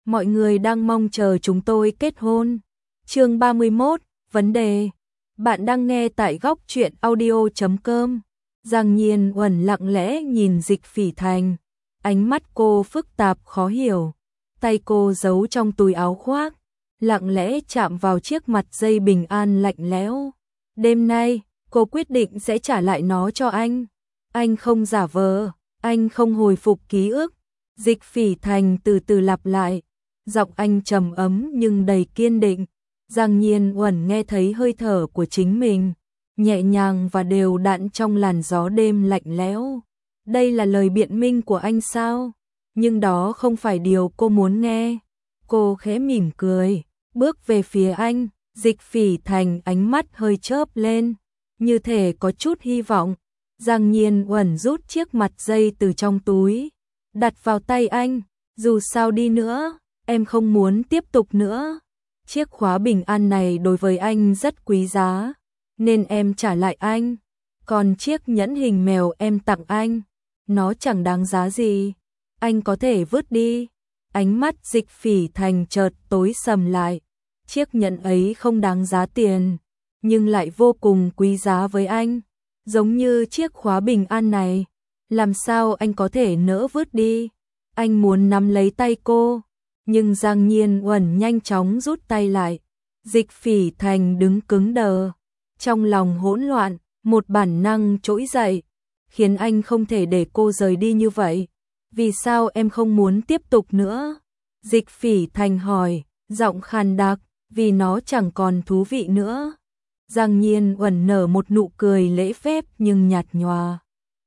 Mọi người đang mong chờ chúng tôi kết hôn. Chương 31, vấn đề. Bạn đang nghe tại góc truyện audio.com. Giang Nhiên Uẩn lặng lẽ nhìn Dịch Phỉ Thành. Ánh mắt cô phức tạp khó hiểu. Tay cô giấu trong túi áo khoác, lặng lẽ chạm vào chiếc mặt dây bình an lạnh lẽo. Đêm nay, cô quyết định sẽ trả lại nó cho anh. Anh không giả vờ, anh không hồi phục ký ức. Dịch Phỉ Thành từ từ lặp lại. Giọng anh trầm ấm nhưng đầy kiên định. Giang Nhiên Uẩn nghe thấy hơi thở của chính mình, nhẹ nhàng và đều đặn trong làn gió đêm lạnh lẽo. Đây là lời biện minh của anh sao? Nhưng đó không phải điều cô muốn nghe. Cô khẽ mỉm cười, bước về phía anh. Dịch Phỉ Thành ánh mắt hơi chớp lên, như thể có chút hy vọng. Giang Nhiên Uẩn rút chiếc mặt dây từ trong túi, đặt vào tay anh. Dù sao đi nữa, em không muốn tiếp tục nữa. Chiếc khóa bình an này đối với anh rất quý giá, nên em trả lại anh. Còn chiếc nhẫn hình mèo em tặng anh, nó chẳng đáng giá gì, anh có thể vứt đi. Ánh mắt Dịch Phỉ Thành chợt tối sầm lại. Chiếc nhẫn ấy không đáng giá tiền, nhưng lại vô cùng quý giá với anh, giống như chiếc khóa bình an này. Làm sao anh có thể nỡ vứt đi? Anh muốn nắm lấy tay cô, nhưng Giang Nhiên Uẩn nhanh chóng rút tay lại. Dịch Phỉ Thành đứng cứng đờ, trong lòng hỗn loạn, một bản năng trỗi dậy, khiến anh không thể để cô rời đi như vậy. Vì sao em không muốn tiếp tục nữa? Dịch Phỉ Thành hỏi, giọng khàn đặc, vì nó chẳng còn thú vị nữa. Giang Nhiên Uẩn nở một nụ cười lễ phép nhưng nhạt nhòa.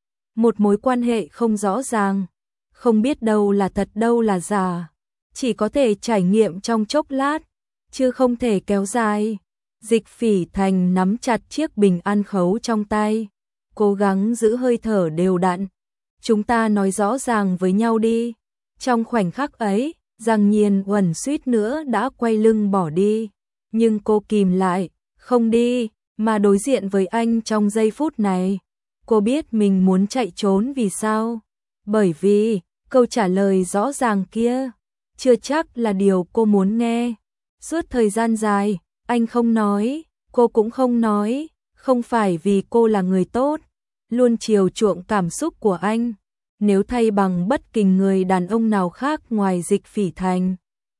Một mối quan hệ không rõ ràng, không biết đâu là thật đâu là giả, chỉ có thể trải nghiệm trong chốc lát, chứ không thể kéo dài. Dịch Phỉ Thành nắm chặt chiếc bình an khấu trong tay, cố gắng giữ hơi thở đều đặn. Chúng ta nói rõ ràng với nhau đi. Trong khoảnh khắc ấy, Giang Nhiên Uẩn suýt nữa đã quay lưng bỏ đi, nhưng cô kìm lại, không đi, mà đối diện với anh trong giây phút này. Cô biết mình muốn chạy trốn vì sao? Bởi vì câu trả lời rõ ràng kia chưa chắc là điều cô muốn nghe. Suốt thời gian dài, anh không nói, cô cũng không nói, không phải vì cô là người tốt, luôn chiều chuộng cảm xúc của anh. Nếu thay bằng bất kỳ người đàn ông nào khác ngoài Dịch Phỉ Thành,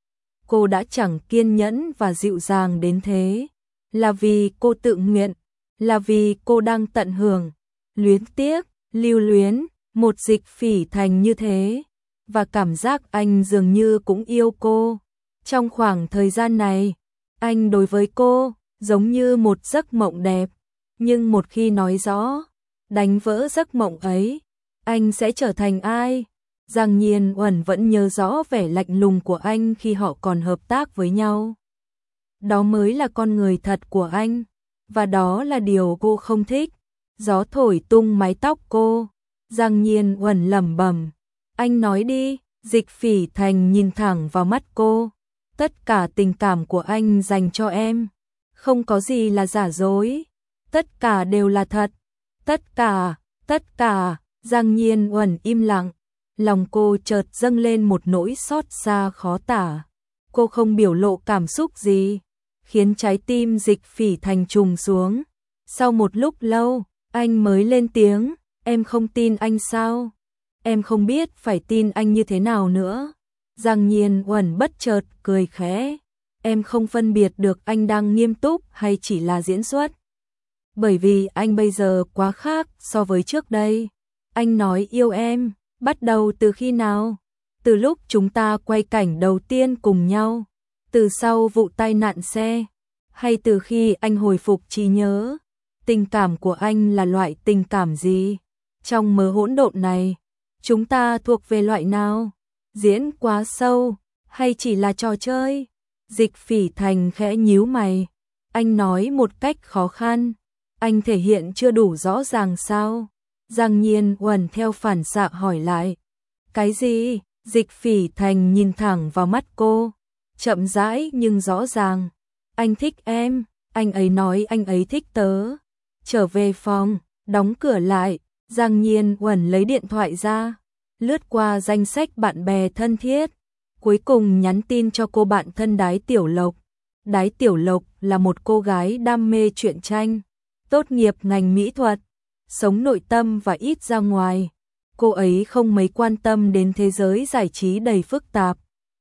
cô đã chẳng kiên nhẫn và dịu dàng đến thế. Là vì cô tự nguyện, là vì cô đang tận hưởng, luyến tiếc, lưu luyến một Dịch Phỉ Thành như thế, và cảm giác anh dường như cũng yêu cô. Trong khoảng thời gian này, anh đối với cô giống như một giấc mộng đẹp, nhưng một khi nói rõ, đánh vỡ giấc mộng ấy, anh sẽ trở thành ai? Giang Nhiên Uẩn vẫn nhớ rõ vẻ lạnh lùng của anh khi họ còn hợp tác với nhau. Đó mới là con người thật của anh, và đó là điều cô không thích. Gió thổi tung mái tóc cô. Giang Nhiên Uẩn lẩm bẩm, anh nói đi. Dịch Phỉ Thành nhìn thẳng vào mắt cô. Tất cả tình cảm của anh dành cho em, không có gì là giả dối, tất cả đều là thật. Tất cả. Giang Nhiên Uẩn im lặng, lòng cô chợt dâng lên một nỗi xót xa khó tả. Cô không biểu lộ cảm xúc gì, khiến trái tim Dịch Phỉ Thành trùng xuống. Sau một lúc lâu, anh mới lên tiếng, em không tin anh sao? Em không biết phải tin anh như thế nào nữa. Giang Nhiên Uẩn bất chợt cười khẽ, em không phân biệt được anh đang nghiêm túc hay chỉ là diễn xuất. Bởi vì anh bây giờ quá khác so với trước đây. Anh nói yêu em, bắt đầu từ khi nào? Từ lúc chúng ta quay cảnh đầu tiên cùng nhau, từ sau vụ tai nạn xe, hay từ khi anh hồi phục trí nhớ? Tình cảm của anh là loại tình cảm gì? Trong mớ hỗn độn này, chúng ta thuộc về loại nào? Diễn quá sâu, hay chỉ là trò chơi? Dịch Phỉ Thành khẽ nhíu mày. Anh nói một cách khó khăn. Anh thể hiện chưa đủ rõ ràng sao? Giang Nhiên Uẩn theo phản xạ hỏi lại. Cái gì? Dịch Phỉ Thành nhìn thẳng vào mắt cô, chậm rãi nhưng rõ ràng. Anh thích em, anh ấy nói anh ấy thích tớ. Trở về phòng, đóng cửa lại, Giang Nhiên Uẩn lấy điện thoại ra, lướt qua danh sách bạn bè thân thiết. cuối cùng nhắn tin cho cô bạn thân Đái Tiểu Lộc. Đái Tiểu Lộc là một cô gái đam mê truyện tranh, tốt nghiệp ngành mỹ thuật, sống nội tâm và ít ra ngoài. Cô ấy không mấy quan tâm đến thế giới giải trí đầy phức tạp,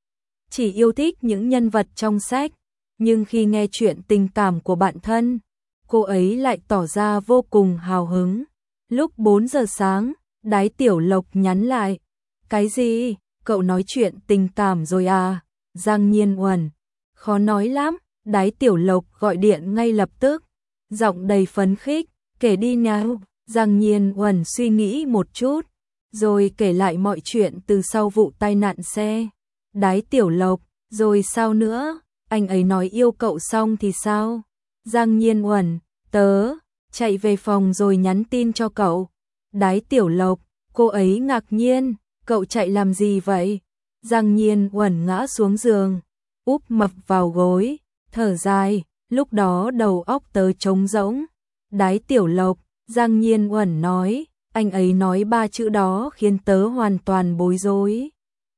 chỉ yêu thích những nhân vật trong sách, nhưng khi nghe chuyện tình cảm của bạn thân, cô ấy lại tỏ ra vô cùng hào hứng. Lúc 4 giờ sáng, Đái Tiểu Lộc nhắn lại. Cái gì? Cậu nói chuyện tình cảm rồi à? Giang Nhiên Uẩn. Khó nói lắm. Đái Tiểu Lộc gọi điện ngay lập tức, giọng đầy phấn khích. Kể đi nào. Giang Nhiên Uẩn suy nghĩ một chút, rồi kể lại mọi chuyện từ sau vụ tai nạn xe. Đái Tiểu Lộc. Rồi sao nữa? Anh ấy nói yêu cậu xong thì sao? Giang Nhiên Uẩn. Tớ chạy về phòng rồi nhắn tin cho cậu. Đái Tiểu Lộc. Cô ấy ngạc nhiên. Cậu chạy làm gì vậy? Giang Nhiên Uẩn ngã xuống giường, úp mặt vào gối, thở dài. Lúc đó đầu óc tớ trống rỗng. Đái Tiểu Lộc. Giang Nhiên Uẩn nói. Anh ấy nói 3 chữ đó khiến tớ hoàn toàn bối rối.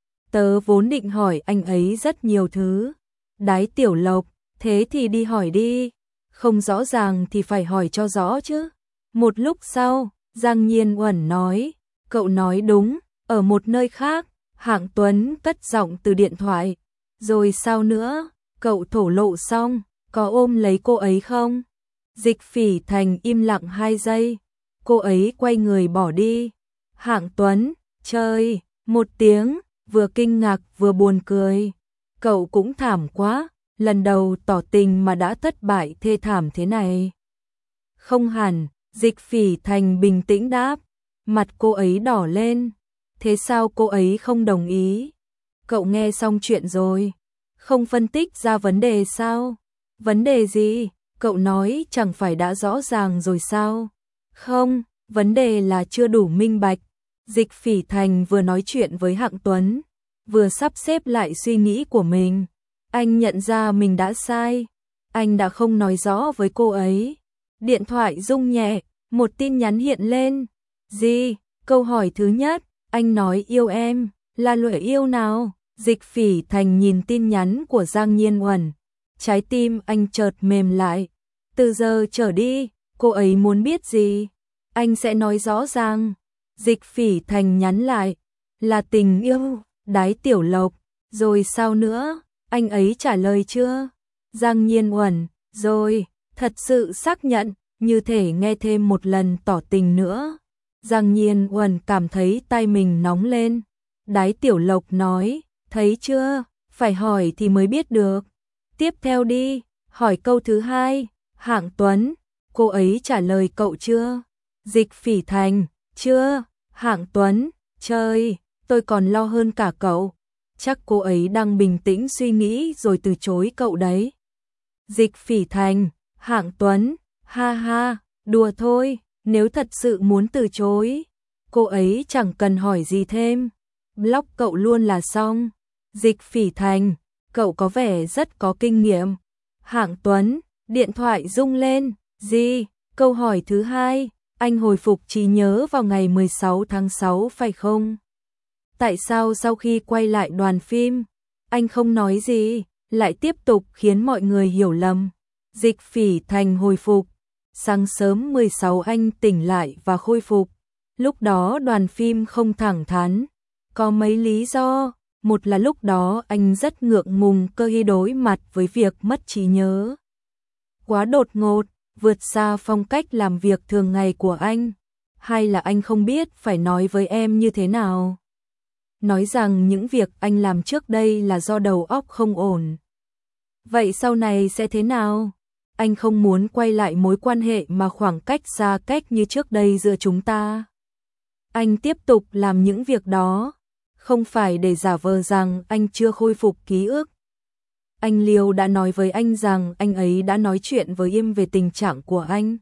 Tớ vốn định hỏi anh ấy rất nhiều thứ. Đái Tiểu Lộc. Thế thì đi hỏi đi. Không rõ ràng thì phải hỏi cho rõ chứ. Một lúc sau, Giang Nhiên Uẩn nói. Cậu nói đúng. Ở một nơi khác, Hạng Tuấn cất giọng từ điện thoại. Rồi sao nữa? Cậu thổ lộ xong, có ôm lấy cô ấy không? Dịch Phỉ Thành im lặng 2 giây. Cô ấy quay người bỏ đi. Hạng Tuấn, chơi, 1 tiếng, vừa kinh ngạc vừa buồn cười. Cậu cũng thảm quá, lần đầu tỏ tình mà đã thất bại thê thảm thế này. Không hẳn, Dịch Phỉ Thành bình tĩnh đáp. Mặt cô ấy đỏ lên. Thế sao cô ấy không đồng ý? Cậu nghe xong chuyện rồi, không phân tích ra vấn đề sao? Vấn đề gì? Cậu nói chẳng phải đã rõ ràng rồi sao? Không, vấn đề là chưa đủ minh bạch. Dịch Phỉ Thành vừa nói chuyện với Hạng Tuấn, vừa sắp xếp lại suy nghĩ của mình. Anh nhận ra mình đã sai. Anh đã không nói rõ với cô ấy. Điện thoại rung nhẹ, một tin nhắn hiện lên. Gì? Câu hỏi thứ nhất. Anh nói yêu em, là loại yêu nào? Dịch Phỉ Thành nhìn tin nhắn của Giang Nhiên Uẩn. Trái tim anh chợt mềm lại. Từ giờ trở đi, cô ấy muốn biết gì? Anh sẽ nói rõ ràng. Dịch Phỉ Thành nhắn lại. Là tình yêu. Đái Tiểu Lộc. Rồi sao nữa? Anh ấy trả lời chưa? Giang Nhiên Uẩn. Rồi, thật sự xác nhận, như thể nghe thêm một lần tỏ tình nữa. Giang Nhiên Uẩn cảm thấy tay mình nóng lên. Đái Tiểu Lộc nói, thấy chưa, phải hỏi thì mới biết được. Tiếp theo đi, hỏi câu thứ 2. Hạng Tuấn, cô ấy trả lời cậu chưa? Dịch Phỉ Thành, chưa. Hạng Tuấn, trời, tôi còn lo hơn cả cậu. Chắc cô ấy đang bình tĩnh suy nghĩ rồi từ chối cậu đấy. Dịch Phỉ Thành, Hạng Tuấn, ha ha, đùa thôi. Nếu thật sự muốn từ chối, cô ấy chẳng cần hỏi gì thêm. Block cậu luôn là xong. Dịch Phỉ Thành, cậu có vẻ rất có kinh nghiệm. Hạng Tuấn, điện thoại rung lên. Gì? Câu hỏi thứ 2. Anh hồi phục trí nhớ vào ngày 16 tháng 6 phải không? Tại sao sau khi quay lại đoàn phim, anh không nói gì, lại tiếp tục khiến mọi người hiểu lầm? Dịch Phỉ Thành hồi phục. Sáng sớm 16 anh tỉnh lại và khôi phục. Lúc đó đoàn phim không thẳng thắn. Có mấy lý do. Một là lúc đó anh rất ngượng ngùng khi đối mặt với việc mất trí nhớ. Quá đột ngột, vượt xa phong cách làm việc thường ngày của anh. Hay là anh không biết phải nói với em như thế nào. Nói rằng những việc anh làm trước đây là do đầu óc không ổn. Vậy sau này sẽ thế nào? Anh không muốn quay lại mối quan hệ mà khoảng cách xa cách như trước đây giữa chúng ta. Anh tiếp tục làm những việc đó, không phải để giả vờ rằng anh chưa khôi phục ký ức. Anh Liêu đã nói với anh rằng anh ấy đã nói chuyện với Yêm về tình trạng của anh.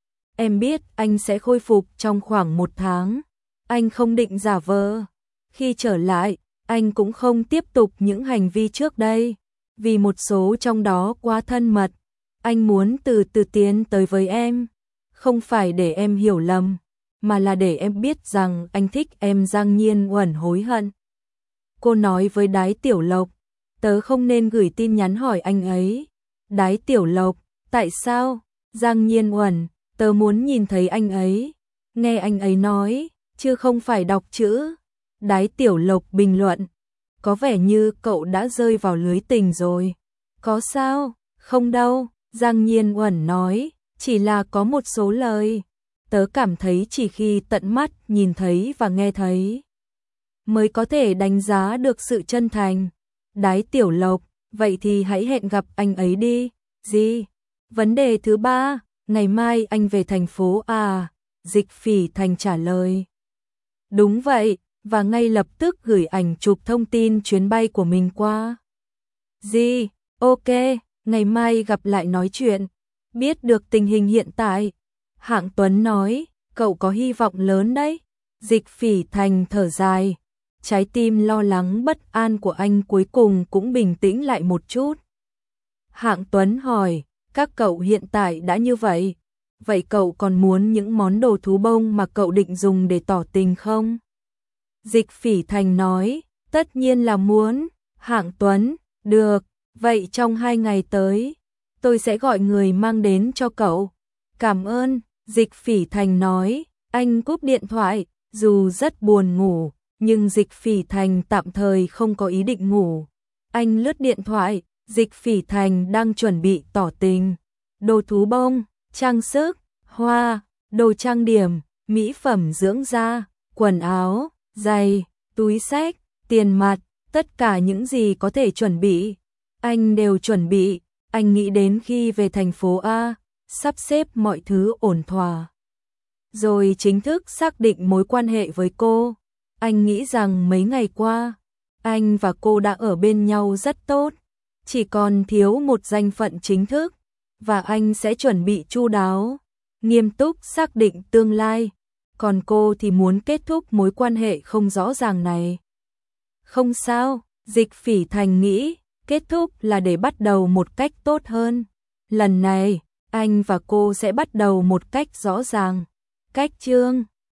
Em biết anh sẽ khôi phục trong khoảng 1 tháng. Anh không định giả vờ. Khi trở lại, anh cũng không tiếp tục những hành vi trước đây, vì một số trong đó quá thân mật. Anh muốn từ từ tiến tới với em, không phải để em hiểu lầm, mà là để em biết rằng anh thích em. Giang Nhiên Uẩn hối hận. cô nói với Đái Tiểu Lộc, tớ không nên gửi tin nhắn hỏi anh ấy. Đái Tiểu Lộc, tại sao? Giang Nhiên Uẩn, tớ muốn nhìn thấy anh ấy, nghe anh ấy nói, chứ không phải đọc chữ. Đái Tiểu Lộc bình luận, có vẻ như cậu đã rơi vào lưới tình rồi. Có sao? Không đâu, Giang Nhiên Uẩn nói, chỉ là có một số lời. Tớ cảm thấy chỉ khi tận mắt nhìn thấy và nghe thấy mới có thể đánh giá được sự chân thành. Đái Tiểu Lộc, vậy thì hãy hẹn gặp anh ấy đi. Gì? Vấn đề thứ 3, ngày mai anh về thành phố à? Dịch Phỉ Thành trả lời. Đúng vậy, và ngay lập tức gửi ảnh chụp thông tin chuyến bay của mình qua. Gì? Ok, ngày mai gặp lại nói chuyện. Biết được tình hình hiện tại. Hạng Tuấn nói, cậu có hy vọng lớn đấy. Dịch Phỉ Thành thở dài. Trái tim lo lắng bất an của anh cuối cùng cũng bình tĩnh lại một chút. Hạng Tuấn hỏi, các cậu hiện tại đã như vậy, vậy cậu còn muốn những món đồ thú bông mà cậu định dùng để tỏ tình không? Dịch Phỉ Thành nói, tất nhiên là muốn. Hạng Tuấn, được, vậy trong 2 ngày tới, tôi sẽ gọi người mang đến cho cậu. Cảm ơn, Dịch Phỉ Thành nói, anh cúp điện thoại, dù rất buồn ngủ, nhưng Dịch Phỉ Thành tạm thời không có ý định ngủ. Anh lướt điện thoại, Dịch Phỉ Thành đang chuẩn bị tỏ tình. Đồ thú bông, trang sức, hoa, đồ trang điểm, mỹ phẩm dưỡng da, quần áo, giày, túi xách, tiền mặt, tất cả những gì có thể chuẩn bị. Anh đều chuẩn bị, anh nghĩ đến khi về thành phố A, sắp xếp mọi thứ ổn thỏa. Rồi chính thức xác định mối quan hệ với cô. Anh nghĩ rằng mấy ngày qua, anh và cô đã ở bên nhau rất tốt, chỉ còn thiếu một danh phận chính thức, và anh sẽ chuẩn bị chu đáo, nghiêm túc xác định tương lai, còn cô thì muốn kết thúc mối quan hệ không rõ ràng này. Không sao, Dịch Phỉ Thành nghĩ, kết thúc là để bắt đầu một cách tốt hơn. Lần này, anh và cô sẽ bắt đầu một cách rõ ràng. Cách chương